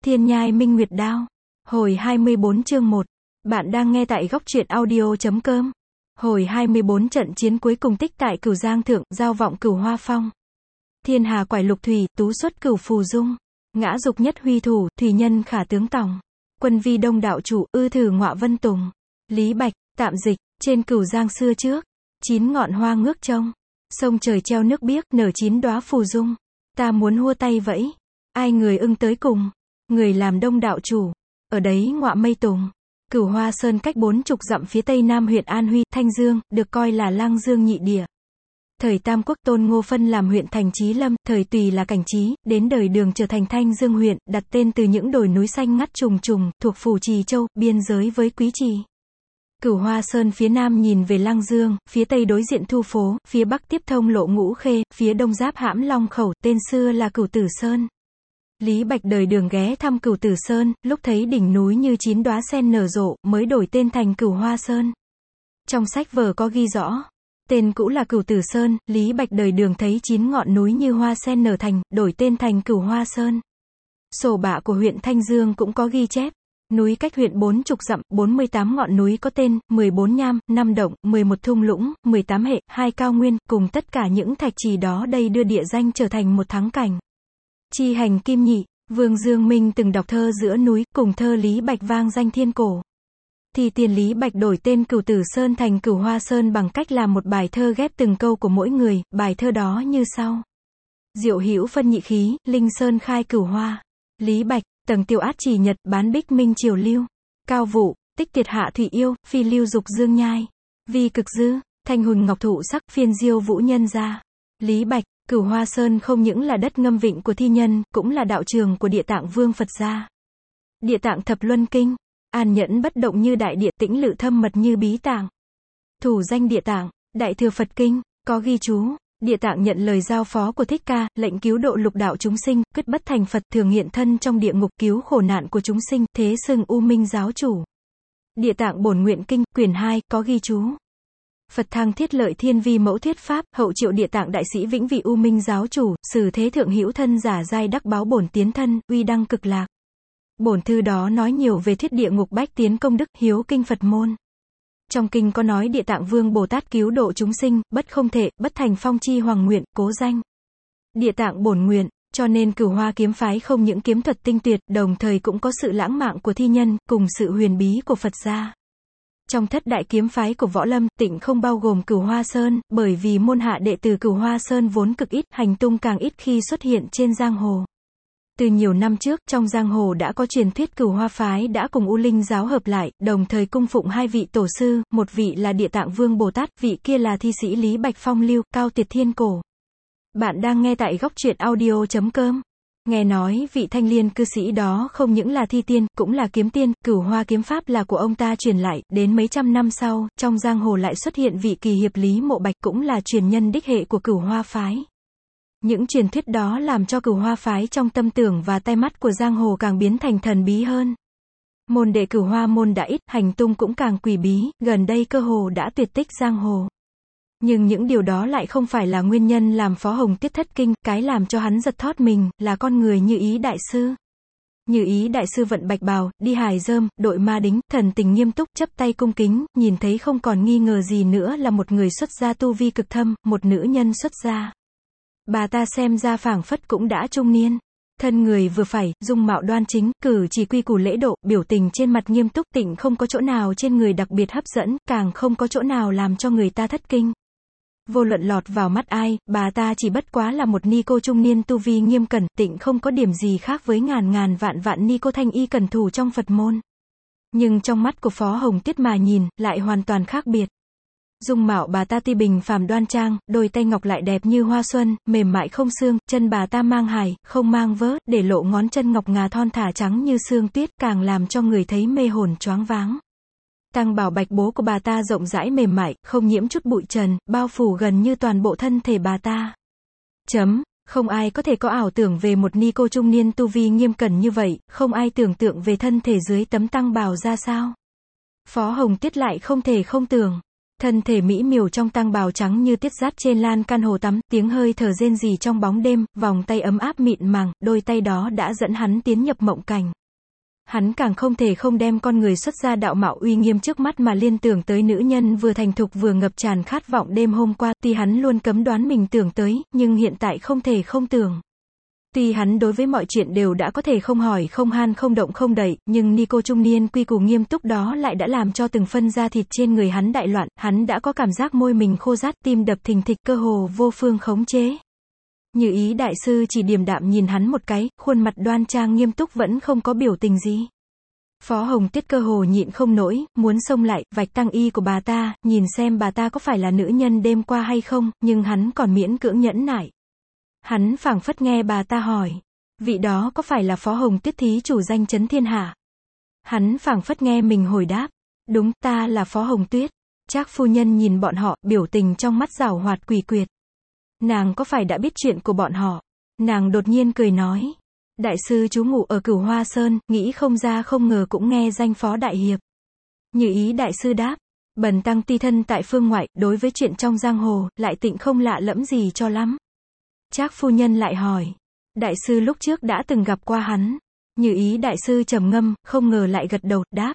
Thiên nhai minh nguyệt đao. Hồi 24 chương 1. Bạn đang nghe tại góc truyện audio.com. Hồi 24 trận chiến cuối cùng tích tại Cửu Giang Thượng, giao vọng Cửu Hoa Phong. Thiên hà quải lục thủy, tú xuất Cửu Phù Dung. Ngã dục nhất huy thủ, thủy nhân khả tướng tòng. Quân vi đông đạo chủ, ư thử ngọa vân tùng. Lý Bạch, tạm dịch, trên Cửu Giang xưa trước. 9 ngọn hoa ngước trông. Sông trời treo nước biếc, nở 9 đóa phù dung. Ta muốn hua tay vẫy. Ai người ưng tới cùng. Người làm đông đạo chủ. Ở đấy ngọa mây tùng. Cửu Hoa Sơn cách 40 dặm phía tây nam huyện An Huy, Thanh Dương, được coi là Lăng Dương nhị địa. Thời Tam Quốc Tôn Ngô phân làm huyện thành Chí Lâm, thời Tùy là Cảnh Chí, đến đời Đường trở thành Thanh Dương huyện, đặt tên từ những đồi núi xanh ngắt trùng trùng, thuộc phủ Trì Châu, biên giới với Quý Trì. Cửu Hoa Sơn phía nam nhìn về Lăng Dương, phía tây đối diện Thu Phố, phía bắc tiếp thông lộ Ngũ Khê, phía đông giáp hãm Long Khẩu, tên xưa là Cửu Tử Sơn. Lý Bạch đời Đường ghé thăm Cửu Tử Sơn, lúc thấy đỉnh núi như 9 đóa sen nở rộ, mới đổi tên thành Cửu Hoa Sơn. Trong sách vở có ghi rõ, tên cũ là Cửu Tử Sơn, Lý Bạch đời Đường thấy 9 ngọn núi như hoa sen nở thành, đổi tên thành Cửu Hoa Sơn. Sổ bạ của huyện Thanh Dương cũng có ghi chép, núi cách huyện 40 dặm, 48 ngọn núi có tên, 14 nham, 5 động, 11 thung lũng, 18 hệ, 2 cao nguyên, cùng tất cả những thạch trì đó đây đưa địa danh trở thành một thắng cảnh. Chi hành kim nhị, Vương Dương Minh từng đọc thơ giữa núi, cùng thơ Lý Bạch vang danh thiên cổ. Thì tiền Lý Bạch đổi tên Cửu Tử Sơn thành Cửu Hoa Sơn bằng cách làm một bài thơ ghép từng câu của mỗi người, bài thơ đó như sau. Diệu hữu phân nhị khí, Linh Sơn khai Cửu Hoa. Lý Bạch, tầng tiêu át chỉ nhật, bán bích minh triều lưu. Cao vụ, tích tiệt hạ thủy yêu, phi lưu dục dương nhai. Vi cực dư, thanh hùng ngọc thụ sắc, phiên diêu vũ nhân gia. Lý Bạch, Cửu Hoa Sơn không những là đất ngâm vịnh của thi nhân, cũng là đạo trường của Địa Tạng Vương Phật gia. Địa Tạng Thập Luân Kinh, an nhẫn bất động như đại địa, tĩnh lự thâm mật như bí tạng. Thủ danh Địa Tạng, Đại Thừa Phật Kinh, có ghi chú, Địa Tạng nhận lời giao phó của Thích Ca, lệnh cứu độ lục đạo chúng sinh, quyết bất thành Phật, thường hiện thân trong địa ngục cứu khổ nạn của chúng sinh, thế xưng U Minh giáo chủ. Địa Tạng Bổn Nguyện Kinh, quyển 2, có ghi chú. Phật thăng thiết lợi thiên vi mẫu thuyết pháp, hậu triệu Địa Tạng đại sĩ vĩnh vị U Minh giáo chủ, sử thế thượng hữu thân giả giai đắc báo bổn tiến thân, uy đăng cực lạc. Bổn thư đó nói nhiều về thuyết địa ngục bách tiến công đức, hiếu kinh Phật môn. Trong kinh có nói Địa Tạng Vương Bồ Tát cứu độ chúng sinh, bất không thể, bất thành phong chi hoàng nguyện, cố danh. Địa Tạng Bổn Nguyện, cho nên Cửu Hoa kiếm phái không những kiếm thuật tinh tuyệt, đồng thời cũng có sự lãng mạn của thi nhân, cùng sự huyền bí của Phật gia. Trong thất đại kiếm phái của Võ Lâm, Tịnh không bao gồm Cửu Hoa Sơn, bởi vì môn hạ đệ tử Cửu Hoa Sơn vốn cực ít, hành tung càng ít khi xuất hiện trên giang hồ. Từ nhiều năm trước, trong giang hồ đã có truyền thuyết Cửu Hoa phái đã cùng U Linh giáo hợp lại, đồng thời cung phụng hai vị tổ sư, một vị là Địa Tạng Vương Bồ Tát, vị kia là thi sĩ Lý Bạch phong lưu, cao tuyệt thiên cổ. Bạn đang nghe tại góc truyện audio.com. Nghe nói vị thanh liên cư sĩ đó không những là thi tiên, cũng là kiếm tiên, Cửu Hoa kiếm pháp là của ông ta truyền lại, đến mấy trăm năm sau, trong giang hồ lại xuất hiện vị kỳ hiệp Lý Mộ Bạch, cũng là truyền nhân đích hệ của Cửu Hoa phái. Những truyền thuyết đó làm cho Cửu Hoa phái trong tâm tưởng và tai mắt của giang hồ càng biến thành thần bí hơn. Môn đệ Cửu Hoa môn đã ít, hành tung cũng càng quỷ bí, gần đây cơ hồ đã tuyệt tích giang hồ. Nhưng những điều đó lại không phải là nguyên nhân làm Phó Hồng Tiết thất kinh, cái làm cho hắn giật thót mình, là con người Như Ý đại sư. Như Ý đại sư vận bạch bào, đi hài rơm, đội ma đính, thần tình nghiêm túc, chắp tay cung kính, nhìn thấy không còn nghi ngờ gì nữa là một người xuất gia tu vi cực thâm, một nữ nhân xuất gia. Bà ta xem ra phảng phất cũng đã trung niên. Thân người vừa phải, dung mạo đoan chính, cử chỉ quy củ lễ độ, biểu tình trên mặt nghiêm túc, Tịnh không có chỗ nào trên người đặc biệt hấp dẫn, càng không có chỗ nào làm cho người ta thất kinh. Vô luận lọt vào mắt ai, bà ta chỉ bất quá là một ni cô trung niên tu vi nghiêm cẩn, Tịnh không có điểm gì khác với ngàn vạn ni cô thanh y cẩn thủ trong Phật môn. Nhưng trong mắt của Phó Hồng Tiết mà nhìn, lại hoàn toàn khác biệt. Dung mạo bà ta tuy bình phàm đoan trang, đôi tay ngọc lại đẹp như hoa xuân, mềm mại không xương, chân bà ta mang hài, không mang vớ, để lộ ngón chân ngọc ngà thon thả trắng như sương tuyết, càng làm cho người thấy mê hồn choáng váng. Tăng bảo bạch bố của bà ta rộng rãi mềm mại, không nhiễm chút bụi trần, bao phủ gần như toàn bộ thân thể bà ta. Không ai có thể có ảo tưởng về một ni cô trung niên tu vi nghiêm cẩn như vậy, không ai tưởng tượng về thân thể dưới tấm tăng bào ra sao. Phó Hồng Tiết lại không thể không tưởng. Thân thể mỹ miều trong tang bào trắng như tiết dát trên lan can hồ tắm, tiếng hơi thở rên rỉ trong bóng đêm, vòng tay ấm áp mịn màng, đôi tay đó đã dẫn hắn tiến nhập mộng cảnh. Hắn càng không thể không đem con người xuất ra đạo mạo uy nghiêm trước mắt mà liên tưởng tới nữ nhân vừa thành thục vừa ngập tràn khát vọng đêm hôm qua, tuy hắn luôn cấm đoán mình tưởng tới, nhưng hiện tại không thể không tưởng. Tuy hắn đối với mọi chuyện đều đã có thể không hỏi không han không động không đậy, nhưng Nico trung niên quy củ nghiêm túc đó lại đã làm cho từng phân da thịt trên người hắn đại loạn, hắn đã có cảm giác môi mình khô rát, tim đập thình thịch, cơ hồ vô phương khống chế. Như Ý đại sư chỉ điềm đạm nhìn hắn một cái, khuôn mặt đoan trang nghiêm túc vẫn không có biểu tình gì. Phó Hồng Tuyết cơ hồ nhịn không nổi, muốn xông lại, vạch tang y của bà ta, nhìn xem bà ta có phải là nữ nhân đêm qua hay không, nhưng hắn còn miễn cưỡng nhẫn nại. Hắn phảng phất nghe bà ta hỏi, vị đó có phải là Phó Hồng Tuyết thí chủ danh chấn thiên hạ? Hắn phảng phất nghe mình hồi đáp, đúng, ta là Phó Hồng Tuyết. Trác phu nhân nhìn bọn họ, biểu tình trong mắt giảo hoạt quỷ quyệt. Nàng có phải đã biết chuyện của bọn họ? Nàng đột nhiên cười nói, đại sư chú ngủ ở Cửu Hoa Sơn, nghĩ không ra không ngờ cũng nghe danh Phó đại hiệp. Như Ý đại sư đáp, bần tăng ti thân tại phương ngoại, đối với chuyện trong giang hồ, lại tịnh không lạ lẫm gì cho lắm. Trác phu nhân lại hỏi, đại sư lúc trước đã từng gặp qua hắn? Như Ý đại sư trầm ngâm, không ngờ lại gật đầu, đáp.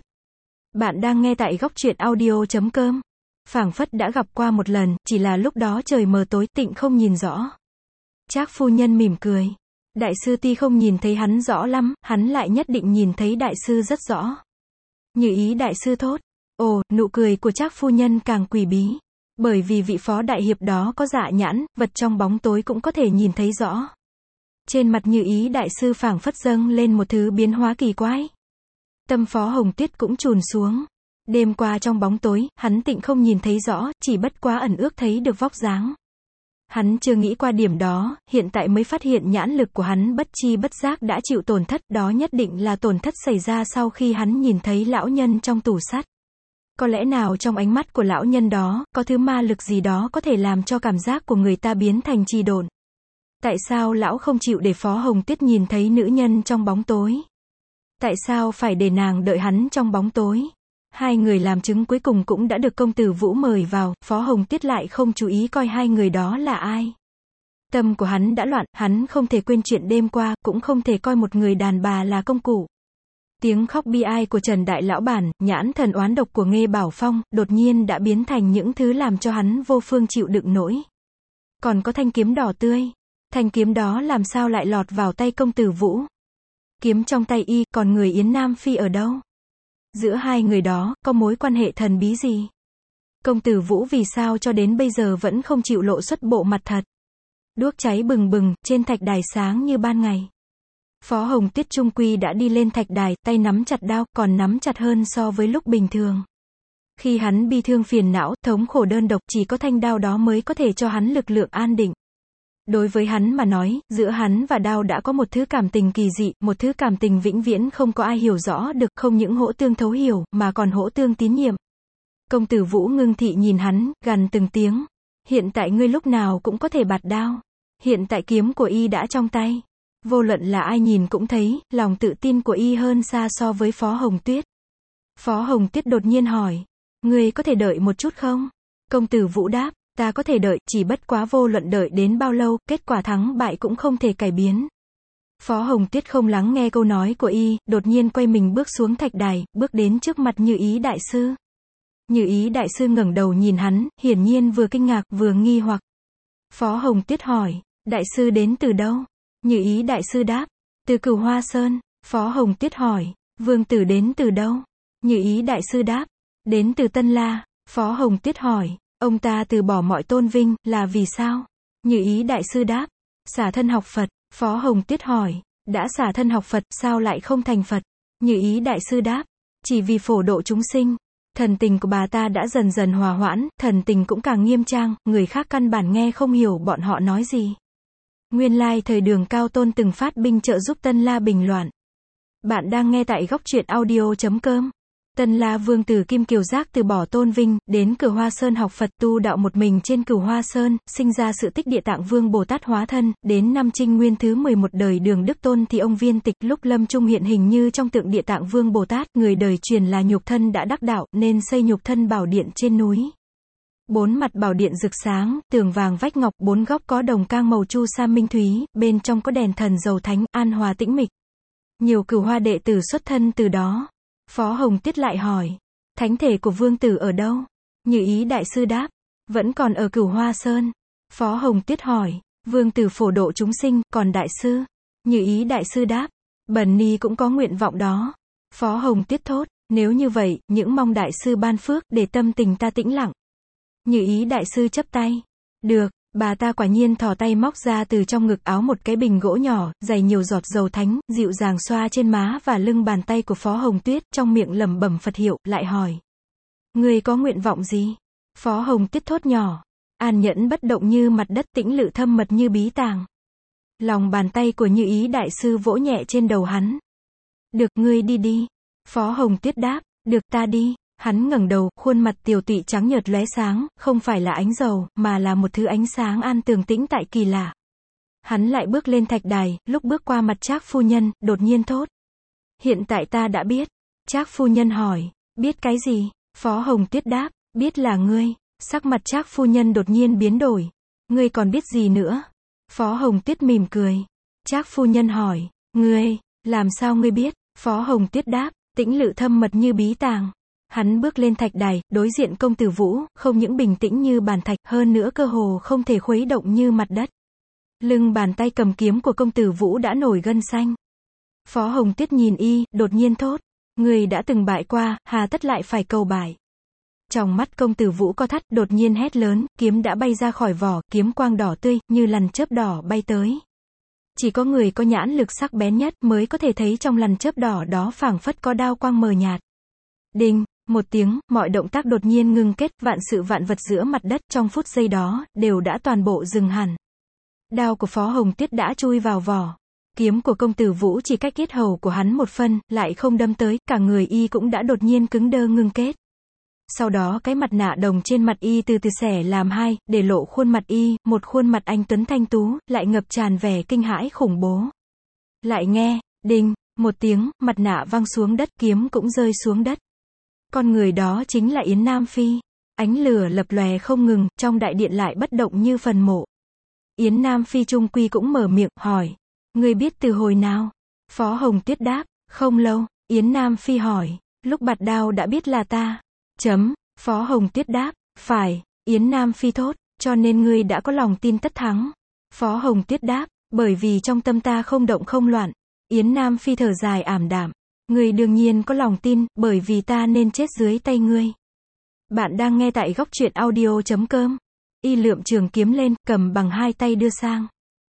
Bạn đang nghe tại góc truyện audio.com. Phảng phất đã gặp qua một lần, chỉ là lúc đó trời mờ tối, tịnh không nhìn rõ. Trác phu nhân mỉm cười. Đại sư tuy không nhìn thấy hắn rõ lắm, hắn lại nhất định nhìn thấy đại sư rất rõ. Như Ý đại sư thốt. Ồ, nụ cười của Trác phu nhân càng quỷ bí. Bởi vì vị Phó đại hiệp đó có dạ nhãn, vật trong bóng tối cũng có thể nhìn thấy rõ. Trên mặt Như Ý đại sư phảng phất dâng lên một thứ biến hóa kỳ quái. Tâm Phó Hồng Tuyết cũng trùn xuống. Đêm qua trong bóng tối, hắn tịnh không nhìn thấy rõ, chỉ bất quá ẩn ước thấy được vóc dáng. Hắn chưa nghĩ qua điểm đó, hiện tại mới phát hiện nhãn lực của hắn bất chi bất giác đã chịu tổn thất, đó nhất định là tổn thất xảy ra sau khi hắn nhìn thấy lão nhân trong tủ sắt. Có lẽ nào trong ánh mắt của lão nhân đó, có thứ ma lực gì đó có thể làm cho cảm giác của người ta biến thành trì độn. Tại sao lão không chịu để Phó Hồng Tuyết nhìn thấy nữ nhân trong bóng tối? Tại sao phải để nàng đợi hắn trong bóng tối? Hai người làm chứng cuối cùng cũng đã được công tử Vũ mời vào, Phó Hồng Tuyết lại không chú ý coi hai người đó là ai. Tâm của hắn đã loạn, hắn không thể quên chuyện đêm qua, cũng không thể coi một người đàn bà là công cụ. Tiếng khóc bi ai của Trần Đại Lão Bản, nhãn thần oán độc của Nghê Bảo Phong, đột nhiên đã biến thành những thứ làm cho hắn vô phương chịu đựng nổi. Còn có thanh kiếm đỏ tươi. Thanh kiếm đó làm sao lại lọt vào tay công tử Vũ? Kiếm trong tay y, còn người Yến Nam Phi ở đâu? Giữa hai người đó, có mối quan hệ thần bí gì? Công tử Vũ vì sao cho đến bây giờ vẫn không chịu lộ xuất bộ mặt thật? Đuốc cháy bừng bừng, trên thạch đài sáng như ban ngày. Phó Hồng Tuyết trung quy đã đi lên thạch đài, tay nắm chặt đao, còn nắm chặt hơn so với lúc bình thường. Khi hắn bi thương phiền não, thống khổ đơn độc, chỉ có thanh đao đó mới có thể cho hắn lực lượng an định. Đối với hắn mà nói, giữa hắn và đao đã có một thứ cảm tình kỳ dị, một thứ cảm tình vĩnh viễn không có ai hiểu rõ được, không những hỗ tương thấu hiểu, mà còn hỗ tương tín nhiệm. Công tử Vũ ngưng thị nhìn hắn, gằn từng tiếng. Hiện tại ngươi lúc nào cũng có thể bạt đao. Hiện tại kiếm của y đã trong tay. Vô luận là ai nhìn cũng thấy, lòng tự tin của y hơn xa so với Phó Hồng Tuyết. Phó Hồng Tuyết đột nhiên hỏi. Ngươi có thể đợi một chút không? Công tử Vũ đáp. Ta có thể đợi, chỉ bất quá vô luận đợi đến bao lâu, kết quả thắng bại cũng không thể cải biến. Phó Hồng Tuyết không lắng nghe câu nói của y, đột nhiên quay mình bước xuống thạch đài, bước đến trước mặt Như Ý đại sư. Như Ý đại sư ngẩng đầu nhìn hắn, hiển nhiên vừa kinh ngạc vừa nghi hoặc. Phó Hồng Tuyết hỏi, đại sư đến từ đâu? Như Ý đại sư đáp, từ Cửu Hoa Sơn. Phó Hồng Tuyết hỏi, vương tử đến từ đâu? Như Ý đại sư đáp, đến từ Tân La. Phó Hồng Tuyết hỏi, ông ta từ bỏ mọi tôn vinh, là vì sao? Như Ý đại sư đáp, xả thân học Phật. Phó Hồng Tuyết hỏi, đã xả thân học Phật, sao lại không thành Phật? Như Ý đại sư đáp, chỉ vì phổ độ chúng sinh. Thần tình của bà ta đã dần dần hòa hoãn, thần tình cũng càng nghiêm trang, người khác căn bản nghe không hiểu bọn họ nói gì. Nguyên lai thời Đường Cao Tôn từng phát binh trợ giúp Tân La bình loạn. Bạn đang nghe tại góc truyện audio.com. Tân La vương tử Kim Kiều Giác từ bỏ tôn vinh, đến Cửu Hoa Sơn học Phật tu đạo một mình trên Cửu Hoa Sơn, sinh ra sự tích Địa Tạng Vương Bồ Tát hóa thân, đến năm Trinh Nguyên thứ 11 đời Đường Đức Tôn thì ông Viên Tịch lúc lâm chung hiện hình như trong tượng Địa Tạng Vương Bồ Tát, người đời truyền là nhục thân đã đắc đạo, nên xây nhục thân bảo điện trên núi. Bốn mặt bảo điện rực sáng, tường vàng vách ngọc, bốn góc có đồng cang màu chu sa minh thúy, bên trong có đèn thần dầu thánh, an hòa tĩnh mịch. Nhiều Cửu Hoa đệ tử xuất thân từ đó. Phó Hồng Tuyết lại hỏi, thánh thể của vương tử ở đâu? Như Ý đại sư đáp, vẫn còn ở Cửu Hoa Sơn. Phó Hồng Tuyết hỏi, vương tử phổ độ chúng sinh, còn đại sư? Như Ý đại sư đáp, bần ni cũng có nguyện vọng đó. Phó Hồng Tuyết thốt, nếu như vậy, những mong đại sư ban phước, để tâm tình ta tĩnh lặng. Như Ý đại sư chắp tay. Được, bà ta quả nhiên thò tay móc ra từ trong ngực áo một cái bình gỗ nhỏ, dày nhiều giọt dầu thánh, dịu dàng xoa trên má và lưng bàn tay của Phó Hồng Tuyết, trong miệng lẩm bẩm Phật hiệu, lại hỏi. Ngươi có nguyện vọng gì? Phó Hồng Tuyết thốt nhỏ. An nhẫn bất động như mặt đất, tĩnh lự thâm mật như bí tàng. Lòng bàn tay của Như Ý đại sư vỗ nhẹ trên đầu hắn. Được, ngươi đi đi. Phó Hồng Tuyết đáp, được, ta đi. Hắn ngẩng đầu, khuôn mặt tiều tụy trắng nhợt lóe sáng, không phải là ánh dầu, mà là một thứ ánh sáng an tường tĩnh tại kỳ lạ. Hắn lại bước lên thạch đài, lúc bước qua mặt Trác phu nhân, đột nhiên thốt. Hiện tại ta đã biết. Trác phu nhân hỏi, biết cái gì? Phó Hồng Tuyết đáp, biết là ngươi. Sắc mặt Trác phu nhân đột nhiên biến đổi. Ngươi còn biết gì nữa? Phó Hồng Tuyết mỉm cười. Trác phu nhân hỏi, ngươi, làm sao ngươi biết? Phó Hồng Tuyết đáp, tĩnh lự thâm mật như bí tàng. Hắn bước lên thạch đài, đối diện công tử Vũ, không những bình tĩnh như bàn thạch, hơn nữa cơ hồ không thể khuấy động như mặt đất. Lưng bàn tay cầm kiếm của công tử Vũ đã nổi gân xanh. Phó Hồng Tuyết nhìn y, đột nhiên thốt. Người đã từng bại qua, hà tất lại phải cầu bại. Trong mắt công tử Vũ co thắt, đột nhiên hét lớn, kiếm đã bay ra khỏi vỏ, kiếm quang đỏ tươi, như lằn chớp đỏ bay tới. Chỉ có người có nhãn lực sắc bén nhất mới có thể thấy trong lằn chớp đỏ đó phảng phất có đao quang mờ nhạt. Đinh, một tiếng, mọi động tác đột nhiên ngưng kết, vạn sự vạn vật giữa mặt đất trong phút giây đó, đều đã toàn bộ dừng hẳn. Đao của Phó Hồng Tuyết đã chui vào vỏ. Kiếm của công tử Vũ chỉ cách yết hầu của hắn một phân, lại không đâm tới, cả người y cũng đã đột nhiên cứng đơ ngưng kết. Sau đó cái mặt nạ đồng trên mặt y từ từ xẻ làm hai, để lộ khuôn mặt y, một khuôn mặt anh tuấn thanh tú, lại ngập tràn vẻ kinh hãi khủng bố. Lại nghe, đinh, một tiếng, mặt nạ văng xuống đất, kiếm cũng rơi xuống đất. Con người đó chính là Yến Nam Phi. Ánh lửa lập lòe không ngừng, trong đại điện lại bất động như phần mộ. Yến Nam Phi trung quy cũng mở miệng, hỏi. Ngươi biết từ hồi nào? Phó Hồng Tuyết đáp, không lâu. Yến Nam Phi hỏi, lúc bạt đao đã biết là ta. Phó Hồng Tuyết đáp, phải. Yến Nam Phi thốt, cho nên ngươi đã có lòng tin tất thắng. Phó Hồng Tuyết đáp, bởi vì trong tâm ta không động không loạn. Yến Nam Phi thở dài ảm đạm. Ngươi đương nhiên có lòng tin, bởi vì ta nên chết dưới tay ngươi. Bạn đang nghe tại góc truyện audio.com. Y lượm trường kiếm lên, cầm bằng hai tay đưa sang.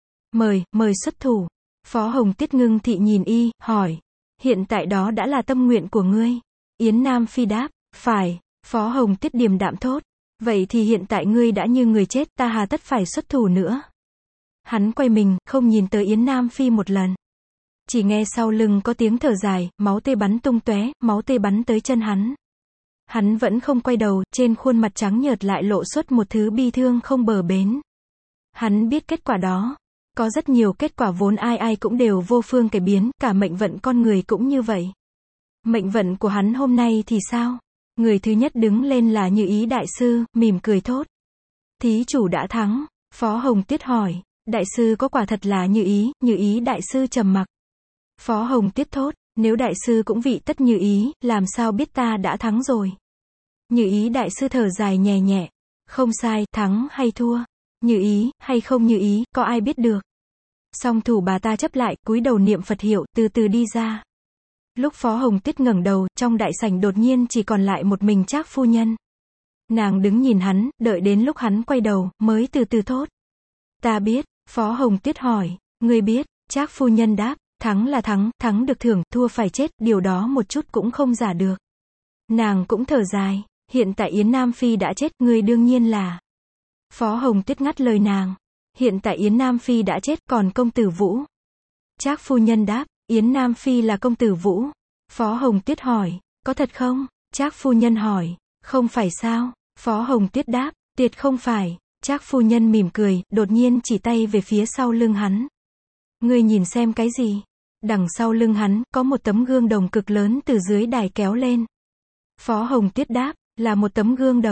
Mời xuất thủ. Phó Hồng Tuyết ngưng thị nhìn y, hỏi. Hiện tại đó đã là tâm nguyện của ngươi. Yến Nam Phi đáp, phải. Phó Hồng Tuyết điềm đạm thốt. Vậy thì hiện tại ngươi đã như người chết, ta hà tất phải xuất thủ nữa. Hắn quay mình, không nhìn tới Yến Nam Phi một lần. Chỉ nghe sau lưng có tiếng thở dài, máu tươi bắn tung tóe, máu tươi bắn tới chân hắn. Hắn vẫn không quay đầu, trên khuôn mặt trắng nhợt lại lộ xuất một thứ bi thương không bờ bến. Hắn biết kết quả đó. Có rất nhiều kết quả vốn ai ai cũng đều vô phương cải biến, cả mệnh vận con người cũng như vậy. Mệnh vận của hắn hôm nay thì sao? Người thứ nhất đứng lên là Như Ý đại sư, mỉm cười thốt. Thí chủ đã thắng. Phó Hồng Tuyết hỏi, đại sư có quả thật là Như Ý đại sư trầm mặc. Phó Hồng Tuyết thốt, nếu đại sư cũng vị tất Như Ý, làm sao biết ta đã thắng rồi. Như Ý đại sư thở dài nhẹ nhẹ. Không sai, thắng hay thua. Như Ý, hay không Như Ý, có ai biết được. Song thủ bà ta chấp lại, cúi đầu niệm Phật hiệu, từ từ đi ra. Lúc Phó Hồng Tuyết ngẩng đầu, trong đại sảnh đột nhiên chỉ còn lại một mình Trác phu nhân. Nàng đứng nhìn hắn, đợi đến lúc hắn quay đầu, mới từ từ thốt. Ta biết. Phó Hồng Tuyết hỏi, ngươi biết? Trác phu nhân đáp, thắng là thắng, thắng được thưởng, thua phải chết, điều đó một chút cũng không giả được. Nàng cũng thở dài, hiện tại Yến Nam Phi đã chết, ngươi đương nhiên là. Phó Hồng Tuyết ngắt lời nàng. Hiện tại Yến Nam Phi đã chết, còn công tử Vũ. Trác phu nhân đáp, Yến Nam Phi là công tử Vũ. Phó Hồng Tuyết hỏi, có thật không? Trác phu nhân hỏi, không phải sao? Phó Hồng Tuyết đáp, tuyệt không phải. Trác phu nhân mỉm cười, đột nhiên chỉ tay về phía sau lưng hắn. Ngươi nhìn xem cái gì? Đằng sau lưng hắn, có một tấm gương đồng cực lớn từ dưới đài kéo lên. Phó Hồng Tuyết đáp, là một tấm gương đồng.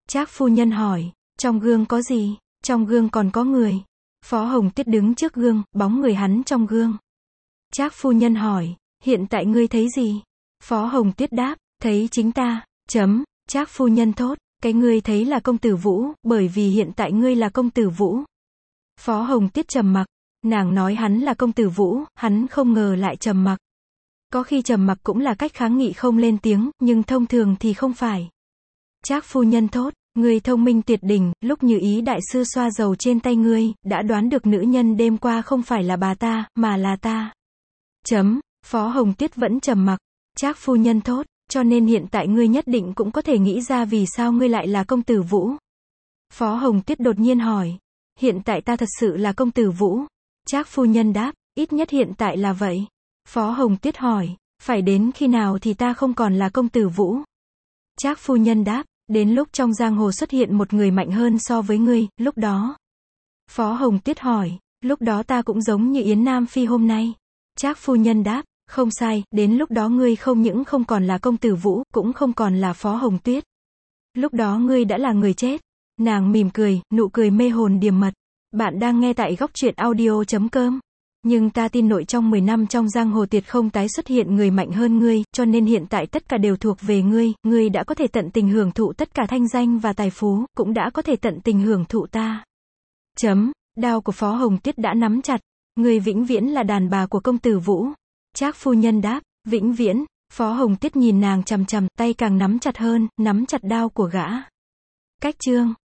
Trác phu nhân hỏi, trong gương có gì? Trong gương còn có người. Phó Hồng Tuyết đứng trước gương, bóng người hắn trong gương. Trác phu nhân hỏi, hiện tại ngươi thấy gì? Phó Hồng Tuyết đáp, thấy chính ta. Trác phu nhân thốt, cái ngươi thấy là công tử Vũ, bởi vì hiện tại ngươi là công tử Vũ. Phó Hồng Tuyết trầm mặc, nàng nói hắn là công tử Vũ, hắn không ngờ lại trầm mặc. Có khi trầm mặc cũng là cách kháng nghị không lên tiếng, nhưng thông thường thì không phải. Trác phu nhân thốt, ngươi thông minh tuyệt đỉnh, lúc Như Ý đại sư xoa dầu trên tay ngươi, đã đoán được nữ nhân đêm qua không phải là bà ta, mà là ta. Phó Hồng Tuyết vẫn trầm mặc. Trác phu nhân thốt, cho nên hiện tại ngươi nhất định cũng có thể nghĩ ra vì sao ngươi lại là công tử Vũ. Phó Hồng Tuyết đột nhiên hỏi, hiện tại ta thật sự là công tử Vũ. Trác phu nhân đáp, ít nhất hiện tại là vậy. Phó Hồng Tuyết hỏi, phải đến khi nào thì ta không còn là công tử Vũ? Trác phu nhân đáp, đến lúc trong giang hồ xuất hiện một người mạnh hơn so với ngươi, lúc đó. Phó Hồng Tuyết hỏi, lúc đó ta cũng giống như Yến Nam Phi hôm nay. Trác phu nhân đáp, không sai, đến lúc đó ngươi không những không còn là công tử Vũ, cũng không còn là Phó Hồng Tuyết. Lúc đó ngươi đã là người chết. Nàng mỉm cười, nụ cười mê hồn điềm mật. Bạn đang nghe tại góc truyện audio.com. Nhưng ta tin nội trong 10 năm trong giang hồ tuyệt không tái xuất hiện người mạnh hơn ngươi, cho nên hiện tại tất cả đều thuộc về ngươi, ngươi đã có thể tận tình hưởng thụ tất cả thanh danh và tài phú, cũng đã có thể tận tình hưởng thụ ta. Đao của Phó Hồng Tuyết đã nắm chặt, ngươi vĩnh viễn là đàn bà của công tử Vũ. Trác phu nhân đáp, vĩnh viễn. Phó Hồng Tuyết nhìn nàng chằm chằm, tay càng nắm chặt hơn, nắm chặt đao của gã. Cách chương